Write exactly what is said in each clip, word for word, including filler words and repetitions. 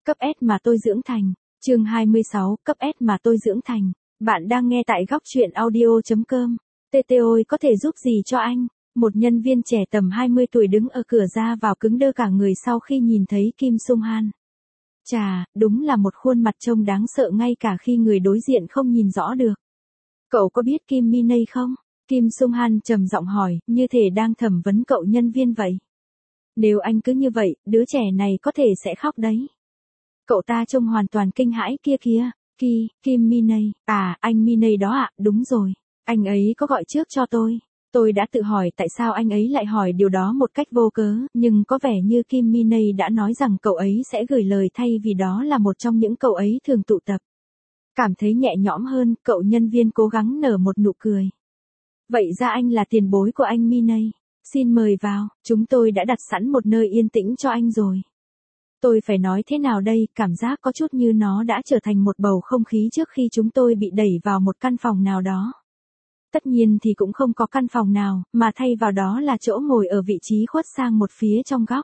Cấp S mà tôi dưỡng thành. Chương hai mươi sáu, cấp S mà tôi dưỡng thành. Bạn đang nghe tại góc truyện audio chấm com. tê tê ôi có thể giúp gì cho anh? Một nhân viên trẻ tầm hai mươi tuổi đứng ở cửa ra vào cứng đơ cả người sau khi nhìn thấy Kim Sung Han. Chà, đúng là một khuôn mặt trông đáng sợ ngay cả khi người đối diện không nhìn rõ được. Cậu có biết Kim Minay không? Kim Sung Han trầm giọng hỏi, như thể đang thẩm vấn cậu nhân viên vậy. Nếu anh cứ như vậy, đứa trẻ này có thể sẽ khóc đấy. Cậu ta trông hoàn toàn kinh hãi kia kìa. Ki, Kim Minay, à, anh Minay đó ạ, đúng rồi. Anh ấy có gọi trước cho tôi. Tôi đã tự hỏi tại sao anh ấy lại hỏi điều đó một cách vô cớ, nhưng có vẻ như Kim Minay đã nói rằng cậu ấy sẽ gửi lời thay vì đó là một trong những cậu ấy thường tụ tập. Cảm thấy nhẹ nhõm hơn, cậu nhân viên cố gắng nở một nụ cười. Vậy ra anh là tiền bối của anh Minay. Xin mời vào, chúng tôi đã đặt sẵn một nơi yên tĩnh cho anh rồi. Tôi phải nói thế nào đây, cảm giác có chút như nó đã trở thành một bầu không khí trước khi chúng tôi bị đẩy vào một căn phòng nào đó. Tất nhiên thì cũng không có căn phòng nào, mà thay vào đó là chỗ ngồi ở vị trí khuất sang một phía trong góc.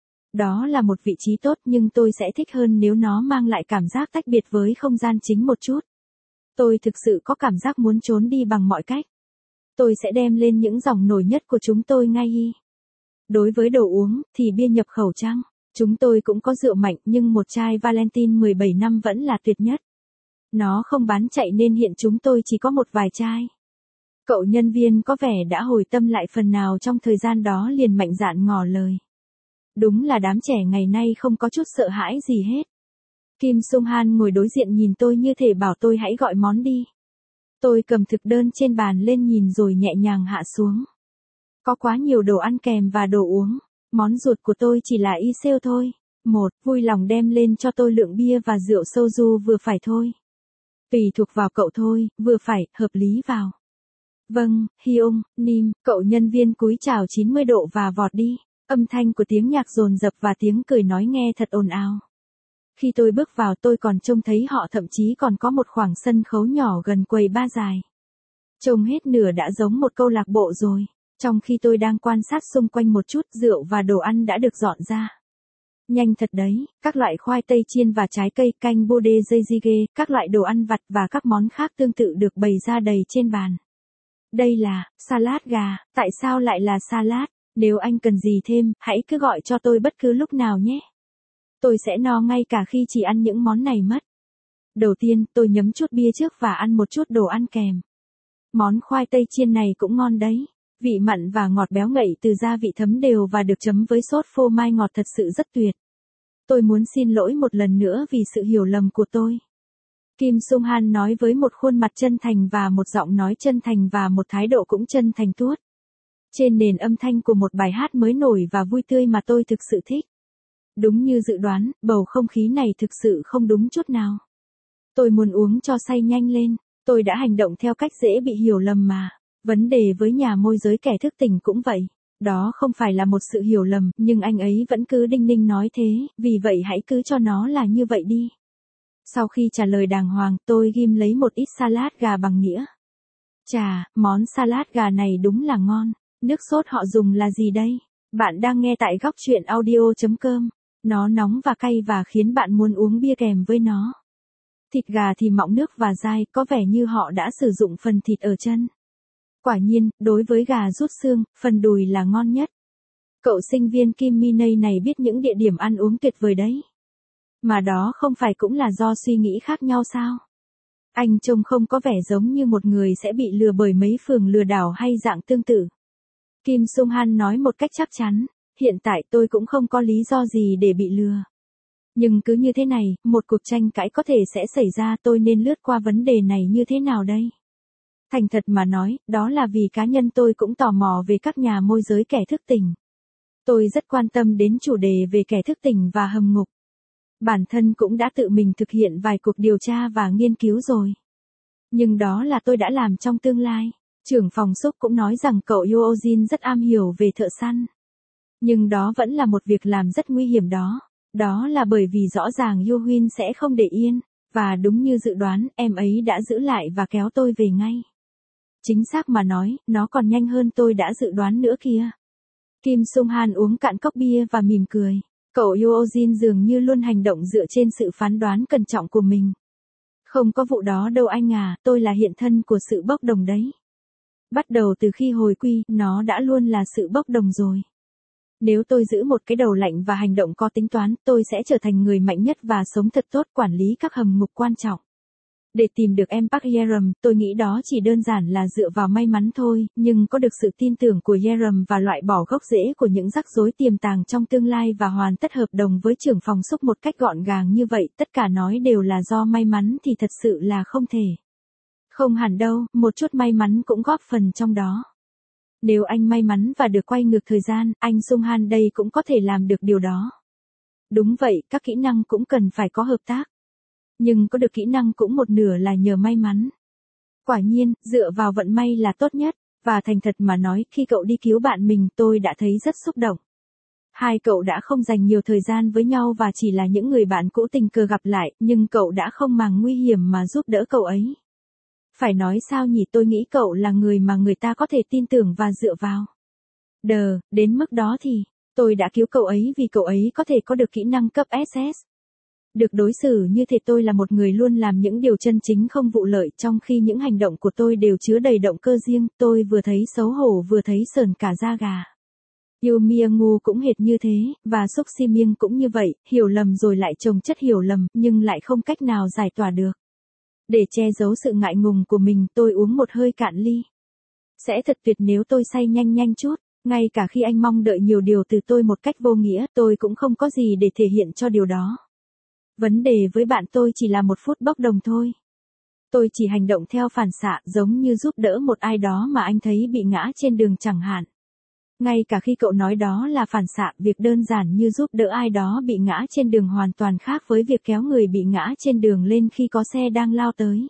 Đó là một vị trí tốt nhưng tôi sẽ thích hơn nếu nó mang lại cảm giác tách biệt với không gian chính một chút. Tôi thực sự có cảm giác muốn trốn đi bằng mọi cách. Tôi sẽ đem lên những dòng nổi nhất của chúng tôi ngay y. Đối với đồ uống, thì bia nhập khẩu chăng? Chúng tôi cũng có rượu mạnh nhưng một chai Valentine mười bảy năm vẫn là tuyệt nhất. Nó không bán chạy nên hiện chúng tôi chỉ có một vài chai. Cậu nhân viên có vẻ đã hồi tâm lại phần nào trong thời gian đó liền mạnh dạn ngỏ lời. Đúng là đám trẻ ngày nay không có chút sợ hãi gì hết. Kim Sung Han ngồi đối diện nhìn tôi như thể bảo tôi hãy gọi món đi. Tôi cầm thực đơn trên bàn lên nhìn rồi nhẹ nhàng hạ xuống. Có quá nhiều đồ ăn kèm và đồ uống. Món ruột của tôi chỉ là y xêu thôi. Một, vui lòng đem lên cho tôi lượng bia và rượu soju vừa phải thôi. Tùy thuộc vào cậu thôi, vừa phải, hợp lý vào. Vâng, Hyung, Nim, cậu nhân viên cúi chào chín mươi độ và vọt đi. Âm thanh của tiếng nhạc dồn dập và tiếng cười nói nghe thật ồn ào. Khi tôi bước vào tôi còn trông thấy họ thậm chí còn có một khoảng sân khấu nhỏ gần quầy bar dài. Trông hết nửa đã giống một câu lạc bộ rồi. Trong khi tôi đang quan sát xung quanh một chút, rượu và đồ ăn đã được dọn ra. Nhanh thật đấy, các loại khoai tây chiên và trái cây, canh bode jjigae, các loại đồ ăn vặt và các món khác tương tự được bày ra đầy trên bàn. Đây là salad gà, tại sao lại là salad? Nếu anh cần gì thêm, hãy cứ gọi cho tôi bất cứ lúc nào nhé. Tôi sẽ no ngay cả khi chỉ ăn những món này mất. Đầu tiên, tôi nhấm chút bia trước và ăn một chút đồ ăn kèm. Món khoai tây chiên này cũng ngon đấy. Vị mặn và ngọt béo ngậy từ gia vị thấm đều và được chấm với sốt phô mai ngọt thật sự rất tuyệt. Tôi muốn xin lỗi một lần nữa vì sự hiểu lầm của tôi. Kim Sung Han nói với một khuôn mặt chân thành và một giọng nói chân thành và một thái độ cũng chân thành tuốt. Trên nền âm thanh của một bài hát mới nổi và vui tươi mà tôi thực sự thích. Đúng như dự đoán, bầu không khí này thực sự không đúng chút nào. Tôi muốn uống cho say nhanh lên, tôi đã hành động theo cách dễ bị hiểu lầm mà. Vấn đề với nhà môi giới kẻ thức tỉnh cũng vậy. Đó không phải là một sự hiểu lầm, nhưng anh ấy vẫn cứ đinh ninh nói thế, vì vậy hãy cứ cho nó là như vậy đi. Sau khi trả lời đàng hoàng, tôi ghim lấy một ít salad gà bằng nĩa. Chà, món salad gà này đúng là ngon. Nước sốt họ dùng là gì đây? Bạn đang nghe tại góc truyện audio chấm com. Nó nóng và cay và khiến bạn muốn uống bia kèm với nó. Thịt gà thì mọng nước và dai, có vẻ như họ đã sử dụng phần thịt ở chân. Quả nhiên, đối với gà rút xương, phần đùi là ngon nhất. Cậu sinh viên Kim Minay này biết những địa điểm ăn uống tuyệt vời đấy. Mà đó không phải cũng là do suy nghĩ khác nhau sao? Anh trông không có vẻ giống như một người sẽ bị lừa bởi mấy phường lừa đảo hay dạng tương tự. Kim Sung Han nói một cách chắc chắn, hiện tại tôi cũng không có lý do gì để bị lừa. Nhưng cứ như thế này, một cuộc tranh cãi có thể sẽ xảy ra, tôi nên lướt qua vấn đề này như thế nào đây? Thành thật mà nói, đó là vì cá nhân tôi cũng tò mò về các nhà môi giới kẻ thức tỉnh. Tôi rất quan tâm đến chủ đề về kẻ thức tỉnh và hầm ngục. Bản thân cũng đã tự mình thực hiện vài cuộc điều tra và nghiên cứu rồi. Nhưng đó là tôi đã làm trong tương lai. Trưởng phòng Súc cũng nói rằng cậu Yoojin rất am hiểu về thợ săn. Nhưng đó vẫn là một việc làm rất nguy hiểm đó. Đó là bởi vì rõ ràng Yoojin sẽ không để yên. Và đúng như dự đoán, em ấy đã giữ lại và kéo tôi về ngay. Chính xác mà nói, nó còn nhanh hơn tôi đã dự đoán nữa kìa. Kim Sung Han uống cạn cốc bia và mỉm cười. Cậu Eugene dường như luôn hành động dựa trên sự phán đoán cẩn trọng của mình. Không có vụ đó đâu anh à, tôi là hiện thân của sự bốc đồng đấy. Bắt đầu từ khi hồi quy, nó đã luôn là sự bốc đồng rồi. Nếu tôi giữ một cái đầu lạnh và hành động có tính toán, tôi sẽ trở thành người mạnh nhất và sống thật tốt quản lý các hầm ngục quan trọng. Để tìm được em Park Yeram, tôi nghĩ đó chỉ đơn giản là dựa vào may mắn thôi, nhưng có được sự tin tưởng của Yeram và loại bỏ gốc rễ của những rắc rối tiềm tàng trong tương lai và hoàn tất hợp đồng với trưởng phòng xúc một cách gọn gàng như vậy, tất cả nói đều là do may mắn thì thật sự là không thể. Không hẳn đâu, một chút may mắn cũng góp phần trong đó. Nếu anh may mắn và được quay ngược thời gian, anh Sung Han đây cũng có thể làm được điều đó. Đúng vậy, các kỹ năng cũng cần phải có hợp tác. Nhưng có được kỹ năng cũng một nửa là nhờ may mắn. Quả nhiên, dựa vào vận may là tốt nhất, và thành thật mà nói, khi cậu đi cứu bạn mình, tôi đã thấy rất xúc động. Hai cậu đã không dành nhiều thời gian với nhau và chỉ là những người bạn cũ tình cờ gặp lại, nhưng cậu đã không màng nguy hiểm mà giúp đỡ cậu ấy. Phải nói sao nhỉ, tôi nghĩ cậu là người mà người ta có thể tin tưởng và dựa vào. Đờ, đến mức đó thì, tôi đã cứu cậu ấy vì cậu ấy có thể có được kỹ năng cấp ét ét. Được đối xử như thế, tôi là một người luôn làm những điều chân chính không vụ lợi, trong khi những hành động của tôi đều chứa đầy động cơ riêng, tôi vừa thấy xấu hổ vừa thấy sởn cả da gà. Yu Myung cũng hệt như thế, và Suk Si Myung cũng như vậy, hiểu lầm rồi lại chồng chất hiểu lầm, nhưng lại không cách nào giải tỏa được. Để che giấu sự ngại ngùng của mình, tôi uống một hơi cạn ly. Sẽ thật tuyệt nếu tôi say nhanh nhanh chút, ngay cả khi anh mong đợi nhiều điều từ tôi một cách vô nghĩa, tôi cũng không có gì để thể hiện cho điều đó. Vấn đề với bạn tôi chỉ là một phút bốc đồng thôi. Tôi chỉ hành động theo phản xạ, giống như giúp đỡ một ai đó mà anh thấy bị ngã trên đường chẳng hạn. Ngay cả khi cậu nói đó là phản xạ, việc đơn giản như giúp đỡ ai đó bị ngã trên đường hoàn toàn khác với việc kéo người bị ngã trên đường lên khi có xe đang lao tới.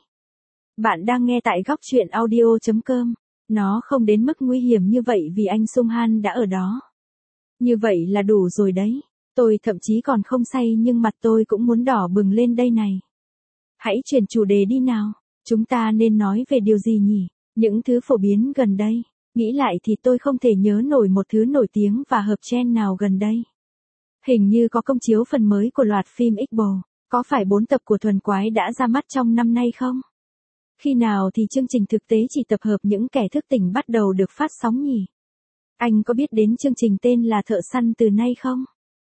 Bạn đang nghe tại góc truyện audio chấm com. Nó không đến mức nguy hiểm như vậy vì anh Sung Han đã ở đó. Như vậy là đủ rồi đấy. Tôi thậm chí còn không say nhưng mặt tôi cũng muốn đỏ bừng lên đây này. Hãy chuyển chủ đề đi nào. Chúng ta nên nói về điều gì nhỉ? Những thứ phổ biến gần đây. Nghĩ lại thì tôi không thể nhớ nổi một thứ nổi tiếng và hợp trend nào gần đây. Hình như có công chiếu phần mới của loạt phim X-Bo. Có phải bốn tập của Thuần Quái đã ra mắt trong năm nay không? Khi nào thì chương trình thực tế chỉ tập hợp những kẻ thức tỉnh bắt đầu được phát sóng nhỉ? Anh có biết đến chương trình tên là Thợ Săn từ nay không?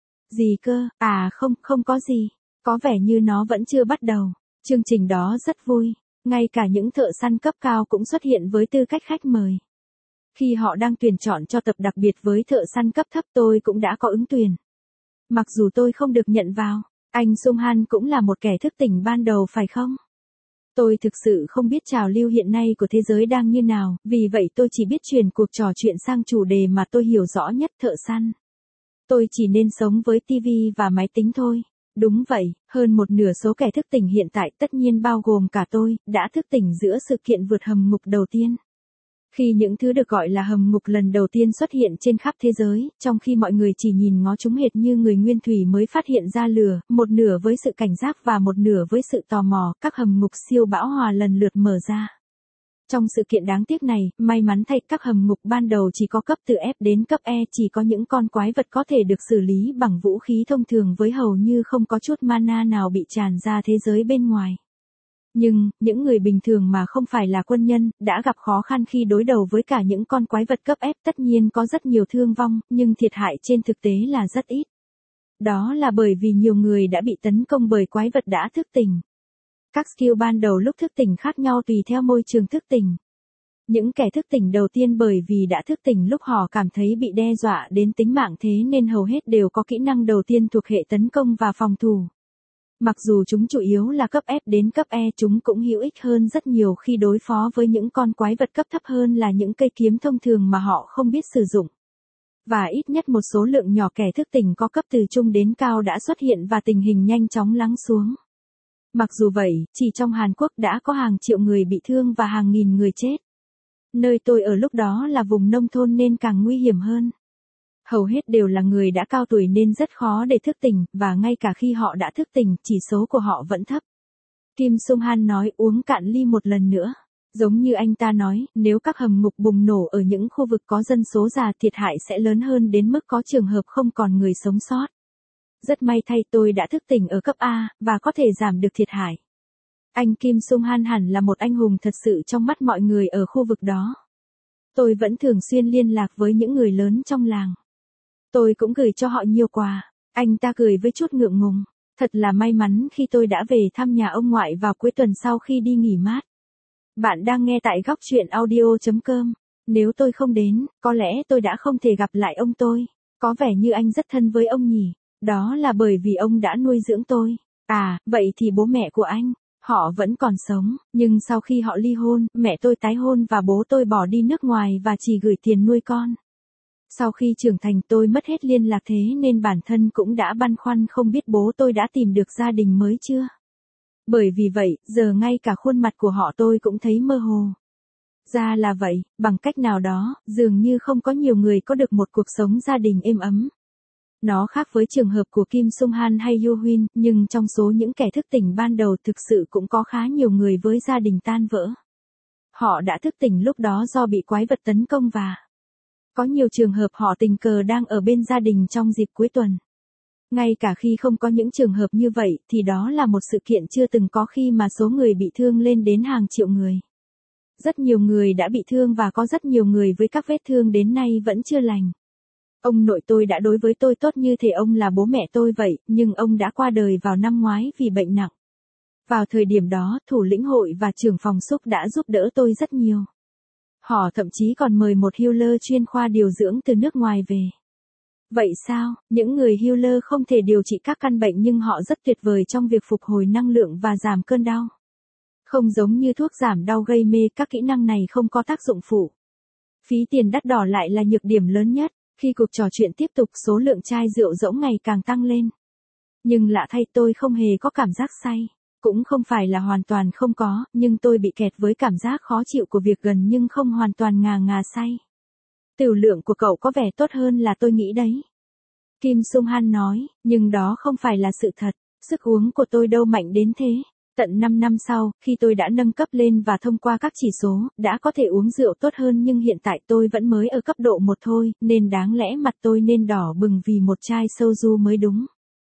Gì cơ? À không, không có gì. Có vẻ như nó vẫn chưa bắt đầu. Chương trình đó rất vui. Ngay cả những thợ săn cấp cao cũng xuất hiện với tư cách khách mời. Khi họ đang tuyển chọn cho tập đặc biệt với thợ săn cấp thấp, tôi cũng đã có ứng tuyển. Mặc dù tôi không được nhận vào, anh Sung Han cũng là một kẻ thức tỉnh ban đầu phải không? Tôi thực sự không biết trào lưu hiện nay của thế giới đang như nào, vì vậy tôi chỉ biết chuyển cuộc trò chuyện sang chủ đề mà tôi hiểu rõ nhất, thợ săn. Tôi chỉ nên sống với ti vi và máy tính thôi. Đúng vậy, hơn một nửa số kẻ thức tỉnh hiện tại, tất nhiên bao gồm cả tôi, đã thức tỉnh giữa sự kiện vượt hầm ngục đầu tiên. Khi những thứ được gọi là hầm ngục lần đầu tiên xuất hiện trên khắp thế giới, trong khi mọi người chỉ nhìn ngó chúng hệt như người nguyên thủy mới phát hiện ra lửa, một nửa với sự cảnh giác và một nửa với sự tò mò, các hầm ngục siêu bão hòa lần lượt mở ra. Trong sự kiện đáng tiếc này, may mắn thay, các hầm ngục ban đầu chỉ có cấp từ F đến cấp E, chỉ có những con quái vật có thể được xử lý bằng vũ khí thông thường với hầu như không có chút mana nào bị tràn ra thế giới bên ngoài. Nhưng, những người bình thường mà không phải là quân nhân, đã gặp khó khăn khi đối đầu với cả những con quái vật cấp F, tất nhiên có rất nhiều thương vong, nhưng thiệt hại trên thực tế là rất ít. Đó là bởi vì nhiều người đã bị tấn công bởi quái vật đã thức tỉnh. Các skill ban đầu lúc thức tỉnh khác nhau tùy theo môi trường thức tỉnh. Những kẻ thức tỉnh đầu tiên bởi vì đã thức tỉnh lúc họ cảm thấy bị đe dọa đến tính mạng, thế nên hầu hết đều có kỹ năng đầu tiên thuộc hệ tấn công và phòng thủ. Mặc dù chúng chủ yếu là cấp F đến cấp E, chúng cũng hữu ích hơn rất nhiều khi đối phó với những con quái vật cấp thấp hơn là những cây kiếm thông thường mà họ không biết sử dụng. Và ít nhất một số lượng nhỏ kẻ thức tỉnh có cấp từ trung đến cao đã xuất hiện và tình hình nhanh chóng lắng xuống. Mặc dù vậy, chỉ trong Hàn Quốc đã có hàng triệu người bị thương và hàng nghìn người chết. Nơi tôi ở lúc đó là vùng nông thôn nên càng nguy hiểm hơn. Hầu hết đều là người đã cao tuổi nên rất khó để thức tỉnh, và ngay cả khi họ đã thức tỉnh, chỉ số của họ vẫn thấp. Kim Sung Han nói, uống cạn ly một lần nữa. Giống như anh ta nói, nếu các hầm ngục bùng nổ ở những khu vực có dân số già, thiệt hại sẽ lớn hơn đến mức có trường hợp không còn người sống sót. Rất may thay tôi đã thức tỉnh ở cấp A, và có thể giảm được thiệt hại. Anh Kim Sung Han hẳn là một anh hùng thật sự trong mắt mọi người ở khu vực đó. Tôi vẫn thường xuyên liên lạc với những người lớn trong làng. Tôi cũng gửi cho họ nhiều quà. Anh ta cười với chút ngượng ngùng. Thật là may mắn khi tôi đã về thăm nhà ông ngoại vào cuối tuần sau khi đi nghỉ mát. Bạn đang nghe tại góc chuyện audio chấm com. Nếu tôi không đến, có lẽ tôi đã không thể gặp lại ông tôi. Có vẻ như anh rất thân với ông nhỉ. Đó là bởi vì ông đã nuôi dưỡng tôi. À, vậy thì bố mẹ của anh, họ vẫn còn sống, nhưng sau khi họ ly hôn, mẹ tôi tái hôn và bố tôi bỏ đi nước ngoài và chỉ gửi tiền nuôi con. Sau khi trưởng thành tôi mất hết liên lạc thế nên bản thân cũng đã băn khoăn không biết bố tôi đã tìm được gia đình mới chưa. Bởi vì vậy, giờ ngay cả khuôn mặt của họ tôi cũng thấy mơ hồ. Ra là vậy, bằng cách nào đó, dường như không có nhiều người có được một cuộc sống gia đình êm ấm. Nó khác với trường hợp của Kim Sung Han hay Yoo Huynh, nhưng trong số những kẻ thức tỉnh ban đầu thực sự cũng có khá nhiều người với gia đình tan vỡ. Họ đã thức tỉnh lúc đó do bị quái vật tấn công và có nhiều trường hợp họ tình cờ đang ở bên gia đình trong dịp cuối tuần. Ngay cả khi không có những trường hợp như vậy thì đó là một sự kiện chưa từng có khi mà số người bị thương lên đến hàng triệu người. Rất nhiều người đã bị thương và có rất nhiều người với các vết thương đến nay vẫn chưa lành. Ông nội tôi đã đối với tôi tốt như thể ông là bố mẹ tôi vậy, nhưng ông đã qua đời vào năm ngoái vì bệnh nặng. Vào thời điểm đó, thủ lĩnh hội và trưởng phòng xúc đã giúp đỡ tôi rất nhiều. Họ thậm chí còn mời một healer chuyên khoa điều dưỡng từ nước ngoài về. Vậy sao, những người healer không thể điều trị các căn bệnh nhưng họ rất tuyệt vời trong việc phục hồi năng lượng và giảm cơn đau. Không giống như thuốc giảm đau gây mê, các kỹ năng này không có tác dụng phụ. Phí tiền đắt đỏ lại là nhược điểm lớn nhất. Khi cuộc trò chuyện tiếp tục, số lượng chai rượu rỗng ngày càng tăng lên. Nhưng lạ thay tôi không hề có cảm giác say. Cũng không phải là hoàn toàn không có, nhưng tôi bị kẹt với cảm giác khó chịu của việc gần nhưng không hoàn toàn ngà ngà say. Tiểu lượng của cậu có vẻ tốt hơn là tôi nghĩ đấy. Kim Sung Han nói, nhưng đó không phải là sự thật. Sức uống của tôi đâu mạnh đến thế. Tận năm năm sau, khi tôi đã nâng cấp lên và thông qua các chỉ số, đã có thể uống rượu tốt hơn nhưng hiện tại tôi vẫn mới ở cấp độ một thôi, nên đáng lẽ mặt tôi nên đỏ bừng vì một chai soju mới đúng.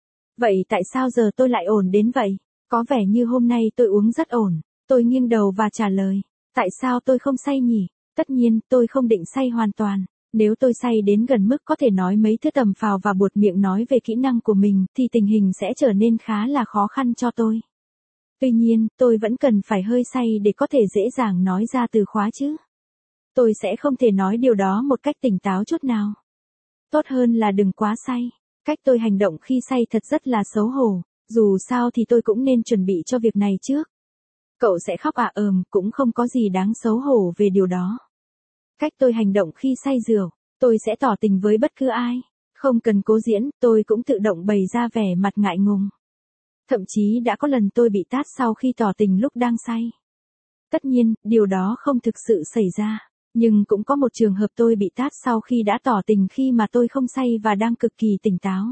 Vậy tại sao giờ tôi lại ổn đến vậy? Có vẻ như hôm nay tôi uống rất ổn. Tôi nghiêng đầu và trả lời. Tại sao tôi không say nhỉ? Tất nhiên, tôi không định say hoàn toàn. Nếu tôi say đến gần mức có thể nói mấy thứ tầm phào và buột miệng nói về kỹ năng của mình, thì tình hình sẽ trở nên khá là khó khăn cho tôi. Tuy nhiên, tôi vẫn cần phải hơi say để có thể dễ dàng nói ra từ khóa chứ. Tôi sẽ không thể nói điều đó một cách tỉnh táo chút nào. Tốt hơn là đừng quá say. Cách tôi hành động khi say thật rất là xấu hổ. Dù sao thì tôi cũng nên chuẩn bị cho việc này trước. Cậu sẽ khóc à? Ừm, cũng không có gì đáng xấu hổ về điều đó. Cách tôi hành động khi say rượu, tôi sẽ tỏ tình với bất cứ ai. Không cần cố diễn, tôi cũng tự động bày ra vẻ mặt ngại ngùng. Thậm chí đã có lần tôi bị tát sau khi tỏ tình lúc đang say. Tất nhiên, điều đó không thực sự xảy ra. Nhưng cũng có một trường hợp tôi bị tát sau khi đã tỏ tình khi mà tôi không say và đang cực kỳ tỉnh táo.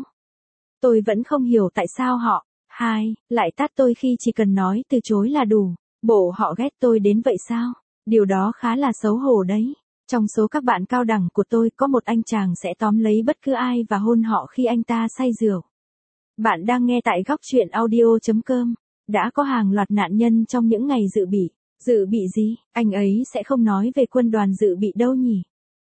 Tôi vẫn không hiểu tại sao họ, hai, lại tát tôi khi chỉ cần nói từ chối là đủ. Bộ họ ghét tôi đến vậy sao? Điều đó khá là xấu hổ đấy. Trong số các bạn cao đẳng của tôi có một anh chàng sẽ tóm lấy bất cứ ai và hôn họ khi anh ta say rượu. Bạn đang nghe tại góc chuyện audio chấm com. Đã có hàng loạt nạn nhân trong những ngày dự bị. Dự bị gì? Anh ấy sẽ không nói về quân đoàn dự bị đâu nhỉ?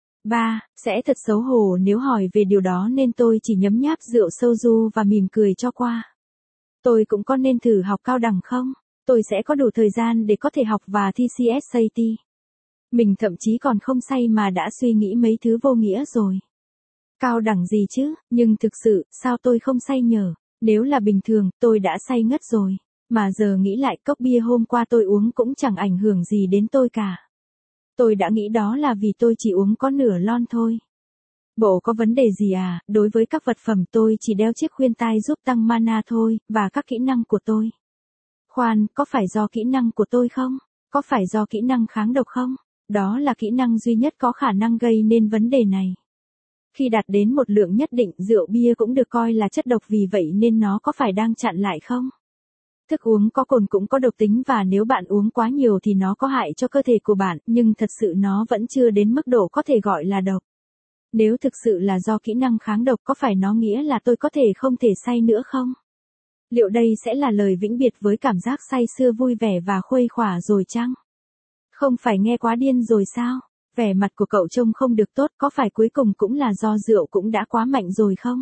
ba. Sẽ thật xấu hổ nếu hỏi về điều đó nên tôi chỉ nhấm nháp rượu soju và mỉm cười cho qua. Tôi cũng có nên thử học cao đẳng không? Tôi sẽ có đủ thời gian để có thể học và thi xê ét a tê. Mình thậm chí còn không say mà đã suy nghĩ mấy thứ vô nghĩa rồi. Cao đẳng gì chứ, nhưng thực sự, sao tôi không say nhở? Nếu là bình thường, tôi đã say ngất rồi. Mà giờ nghĩ lại cốc bia hôm qua tôi uống cũng chẳng ảnh hưởng gì đến tôi cả. Tôi đã nghĩ đó là vì tôi chỉ uống có nửa lon thôi. Bộ có vấn đề gì à? Đối với các vật phẩm tôi chỉ đeo chiếc khuyên tai giúp tăng mana thôi, và các kỹ năng của tôi. Khoan, có phải do kỹ năng của tôi không? Có phải do kỹ năng kháng độc không? Đó là kỹ năng duy nhất có khả năng gây nên vấn đề này. Khi đạt đến một lượng nhất định, rượu bia cũng được coi là chất độc, vì vậy nên nó có phải đang chặn lại không? Thức uống có cồn cũng có độc tính và nếu bạn uống quá nhiều thì nó có hại cho cơ thể của bạn, nhưng thật sự nó vẫn chưa đến mức độ có thể gọi là độc. Nếu thực sự là do kỹ năng kháng độc có phải nó nghĩa là tôi có thể không thể say nữa không? Liệu đây sẽ là lời vĩnh biệt với cảm giác say sưa vui vẻ và khuây khỏa rồi chăng? Không phải nghe quá điên rồi sao? Vẻ mặt của cậu trông không được tốt, có phải cuối cùng cũng là do rượu cũng đã quá mạnh rồi không?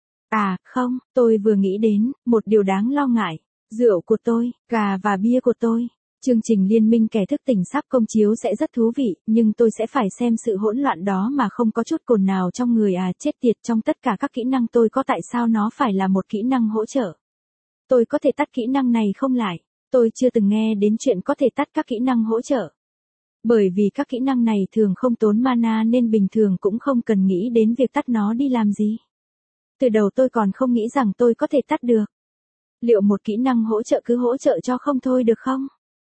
À, không, tôi vừa nghĩ đến một điều đáng lo ngại. Rượu của tôi, gà và bia của tôi. Chương trình Liên minh kẻ thức tỉnh sắp công chiếu sẽ rất thú vị, nhưng tôi sẽ phải xem sự hỗn loạn đó mà không có chút cồn nào trong người à, chết tiệt, trong tất cả các kỹ năng tôi có tại sao nó phải là một kỹ năng hỗ trợ? Tôi có thể tắt kỹ năng này không lại? Tôi chưa từng nghe đến chuyện có thể tắt các kỹ năng hỗ trợ. Bởi vì các kỹ năng này thường không tốn mana nên bình thường cũng không cần nghĩ đến việc tắt nó đi làm gì. Từ đầu tôi còn không nghĩ rằng tôi có thể tắt được. Liệu một kỹ năng hỗ trợ cứ hỗ trợ cho không thôi được không?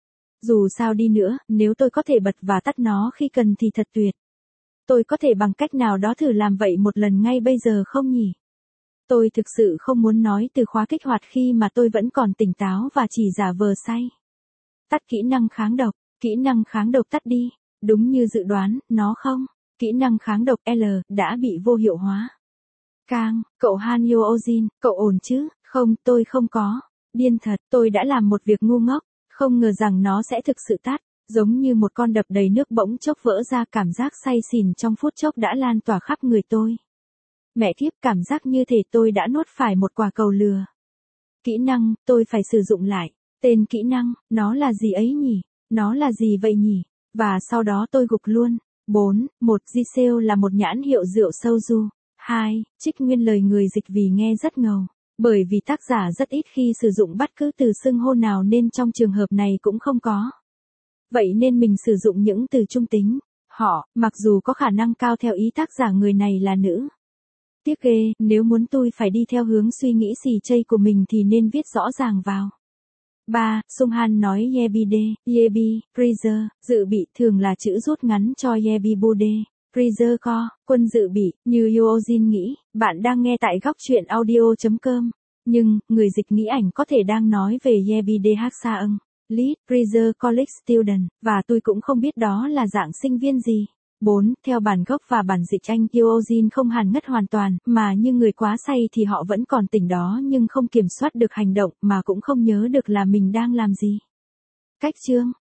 Dù sao đi nữa, nếu tôi có thể bật và tắt nó khi cần thì thật tuyệt. Tôi có thể bằng cách nào đó thử làm vậy một lần ngay bây giờ không nhỉ? Tôi thực sự không muốn nói từ khóa kích hoạt khi mà tôi vẫn còn tỉnh táo và chỉ giả vờ say. Tắt kỹ năng kháng độc, kỹ năng kháng độc tắt đi. Đúng như dự đoán, nó không. Kỹ năng kháng độc L đã bị vô hiệu hóa. Kang, cậu Han Yo Ojin, cậu ổn chứ? Không, tôi không có. Điên thật, tôi đã làm một việc ngu ngốc. Không ngờ rằng nó sẽ thực sự tắt. Giống như một con đập đầy nước bỗng chốc vỡ ra, cảm giác say xỉn trong phút chốc đã lan tỏa khắp người tôi. Mẹ kiếp, cảm giác như thể tôi đã nuốt phải một quả cầu lừa. Kỹ năng, tôi phải sử dụng lại. Tên kỹ năng, nó là gì ấy nhỉ? Nó là gì vậy nhỉ? Và sau đó tôi gục luôn. bốn. một. Giselle là một nhãn hiệu rượu soju. hai. Trích nguyên lời người dịch vì nghe rất ngầu. Bởi vì tác giả rất ít khi sử dụng bất cứ từ xưng hô nào nên trong trường hợp này cũng không có. Vậy nên mình sử dụng những từ trung tính. Họ, mặc dù có khả năng cao theo ý tác giả người này là nữ. Tiếc ghê, nếu muốn tôi phải đi theo hướng suy nghĩ xì chây của mình thì nên viết rõ ràng vào. ba. Sung Han nói Yebide, Yebi, Freezer, dự bị thường là chữ rút ngắn cho Yebi Bude, Freezer Co, quân dự bị, như Yoojin nghĩ, bạn đang nghe tại góc truyện audio chấm com. Nhưng, người dịch nghĩ ảnh có thể đang nói về Yebide Haksaung, Lead, Freezer College Student, và tôi cũng không biết đó là dạng sinh viên gì. bốn. Theo bản gốc và bản dịch Anh, Yoojin không hẳn ngất hoàn toàn, mà như người quá say thì họ vẫn còn tỉnh đó nhưng không kiểm soát được hành động mà cũng không nhớ được là mình đang làm gì. Cách chương